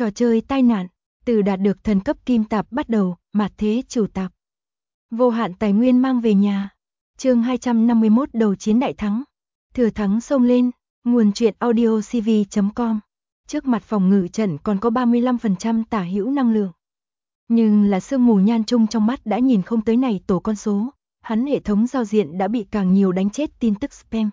Trò chơi tai nạn, từ đạt được thần cấp kim tạp bắt đầu, mạt thế chủ tạp. Vô hạn tài nguyên mang về nhà. Chương 251 đầu chiến đại thắng. Thừa thắng xông lên, nguồn truyện audio cv.com. Trước mặt phòng ngự trận còn có 35% tả hữu năng lượng. Nhưng là sương mù nhan trung trong mắt đã nhìn không tới này tổ con số, hắn hệ thống giao diện đã bị càng nhiều đánh chết tin tức spam.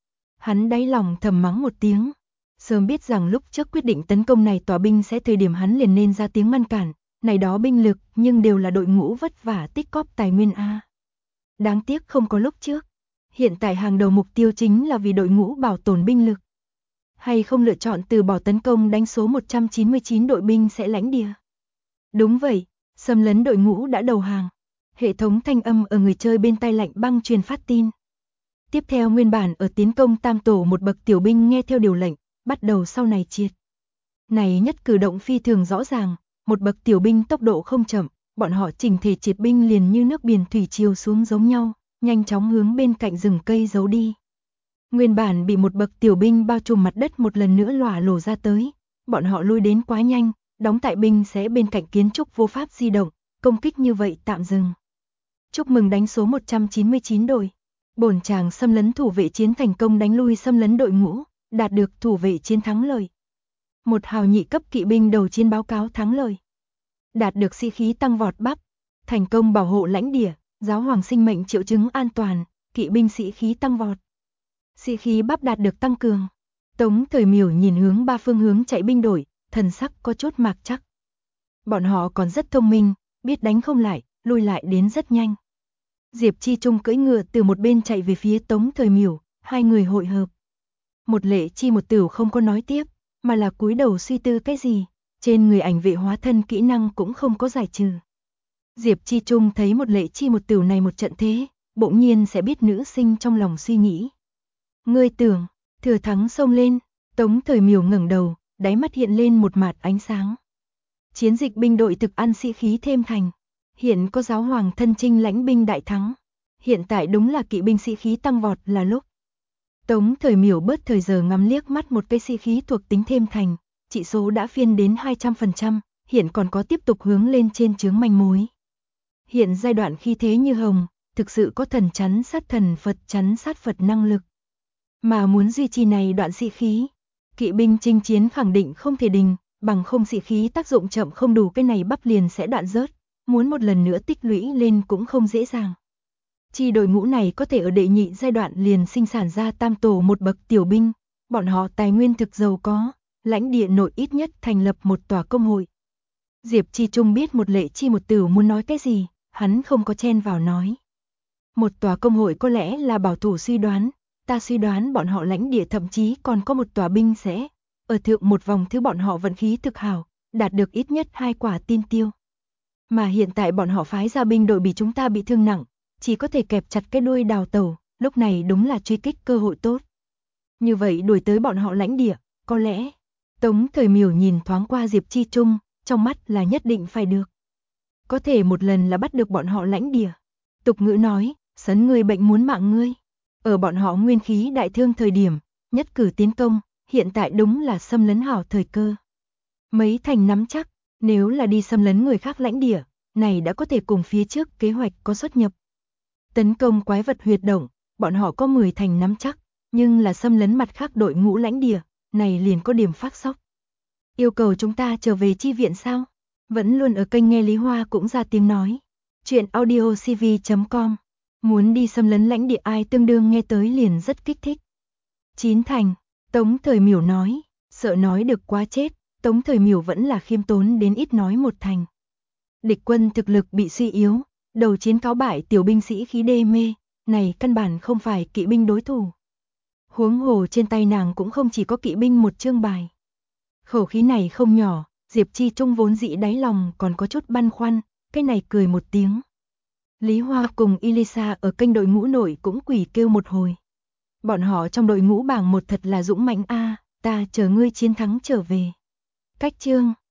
Hắn đáy lòng thầm mắng một tiếng. Sớm biết rằng lúc trước quyết định tấn công này tòa binh sẽ thời điểm hắn liền nên ra tiếng ngăn cản, này đó binh lực nhưng đều là đội ngũ vất vả tích cóp tài nguyên A. Đáng tiếc không có lúc trước, hiện tại hàng đầu mục tiêu chính là vì đội ngũ bảo tồn binh lực. Hay không lựa chọn từ bỏ tấn công đánh số 199 đội binh sẽ lãnh địa. Đúng vậy, xâm lấn đội ngũ đã đầu hàng. Hệ thống thanh âm ở người chơi bên tai lạnh băng truyền phát tin. Tiếp theo nguyên bản ở tiến công tam tổ một bậc tiểu binh nghe theo điều lệnh, bắt đầu sau này triệt. Này nhất cử động phi thường rõ ràng, một bậc tiểu binh tốc độ không chậm, bọn họ chỉnh thể triệt binh liền như nước biển thủy triều xuống giống nhau, nhanh chóng hướng bên cạnh rừng cây giấu đi. Nguyên bản bị một bậc tiểu binh bao trùm mặt đất một lần nữa lỏa lổ ra tới, bọn họ lui đến quá nhanh, đóng tại binh sẽ bên cạnh kiến trúc vô pháp di động, công kích như vậy tạm dừng. Chúc mừng đánh số 199 đội. Bổn chàng xâm lấn thủ vệ chiến thành công đánh lui xâm lấn đội ngũ, đạt được thủ vệ chiến thắng lợi. Một hào nhị cấp kỵ binh đầu chiến báo cáo thắng lợi. Đạt được sĩ khí tăng vọt bắp, thành công bảo hộ lãnh địa, giáo hoàng sinh mệnh triệu chứng an toàn, kỵ binh sĩ khí tăng vọt. Sĩ khí bắp đạt được tăng cường. Tống Thời Miểu nhìn hướng ba phương hướng chạy binh đội, thần sắc có chút mạc chắc. Bọn họ còn rất thông minh, biết đánh không lại, lui lại đến rất nhanh. Diệp Chi Trung cưỡi ngựa từ một bên chạy về phía Tống Thời Miểu, hai người hội hợp. Một Lệ Chi một Tửu không có nói tiếp, mà là cúi đầu suy tư cái gì, trên người ảnh vệ hóa thân kỹ năng cũng không có giải trừ. Diệp Chi Trung thấy một Lệ Chi một Tửu này một trận thế, bỗng nhiên sẽ biết nữ sinh trong lòng suy nghĩ. Ngươi tưởng, thừa thắng xông lên, Tống Thời Miểu ngẩng đầu, đáy mắt hiện lên một mạt ánh sáng. Chiến dịch binh đội thực ăn sĩ khí thêm thành, hiện có giáo hoàng thân chinh lãnh binh đại thắng, hiện tại đúng là kỵ binh sĩ khí tăng vọt là lúc. Tống Thời Miểu bớt thời giờ ngắm liếc mắt một cái sĩ khí thuộc tính thêm thành, chỉ số đã phiên đến 200%, hiện còn có tiếp tục hướng lên trên chướng manh mối. Hiện giai đoạn khi thế như hồng, thực sự có thần chắn sát thần Phật chắn sát Phật năng lực. Mà muốn duy trì này đoạn sĩ khí, kỵ binh chinh chiến khẳng định không thể đình, bằng không sĩ khí tác dụng chậm không đủ cái này bắp liền sẽ đoạn rớt, muốn một lần nữa tích lũy lên cũng không dễ dàng. Chi đội ngũ này có thể ở đệ nhị giai đoạn liền sinh sản ra tam tổ một bậc tiểu binh, bọn họ tài nguyên thực giàu có, lãnh địa nội ít nhất thành lập một tòa công hội. Diệp Chi Trung biết một Lệ Chi một Tửu muốn nói cái gì, hắn không có chen vào nói. Một tòa công hội có lẽ là bảo thủ suy đoán, ta suy đoán bọn họ lãnh địa thậm chí còn có một tòa binh sẽ, ở thượng một vòng thứ bọn họ vận khí thực hảo, đạt được ít nhất 2 quả tin tiêu. Mà hiện tại bọn họ phái ra binh đội bị chúng ta bị thương nặng, chỉ có thể kẹp chặt cái đuôi đào tẩu, lúc này đúng là truy kích cơ hội tốt. Như vậy đuổi tới bọn họ lãnh địa, có lẽ. Tống Thời Miểu nhìn thoáng qua Diệp Chi Trung, trong mắt là nhất định phải được. Có thể một lần là bắt được bọn họ lãnh địa. Tục ngữ nói, sấn người bệnh muốn mạng ngươi. Ở bọn họ nguyên khí đại thương thời điểm, nhất cử tiến công, hiện tại đúng là xâm lấn hảo thời cơ. Mấy thành nắm chắc, nếu là đi xâm lấn người khác lãnh địa, này đã có thể cùng phía trước kế hoạch có xuất nhập. Tấn công quái vật huyệt động, bọn họ có 10 thành nắm chắc, nhưng là xâm lấn mặt khác đội ngũ lãnh địa, này liền có điểm phát sốc. Yêu cầu chúng ta trở về chi viện sao? Vẫn luôn ở kênh nghe Lý Hoa cũng ra tiếng nói. Chuyện audio cv.com. Muốn đi xâm lấn lãnh địa ai tương đương nghe tới liền rất kích thích. 9 thành, Tống Thời Miểu nói, sợ nói được quá chết, Tống Thời Miểu vẫn là khiêm tốn đến ít nói 1 thành. Địch quân thực lực bị suy yếu, đầu chiến cáo bại tiểu binh sĩ khí đê mê, này căn bản không phải kỵ binh đối thủ. Huống hồ trên tay nàng cũng không chỉ có kỵ binh một chương bài. Khẩu khí này không nhỏ, Diệp Chi Trung vốn dĩ đáy lòng còn có chút băn khoăn, cái này cười một tiếng. Lý Hoa cùng Elisa ở kênh đội ngũ nội cũng quỷ kêu một hồi. Bọn họ trong đội ngũ bảng một thật là dũng mãnh a, ta chờ ngươi chiến thắng trở về. Cách chương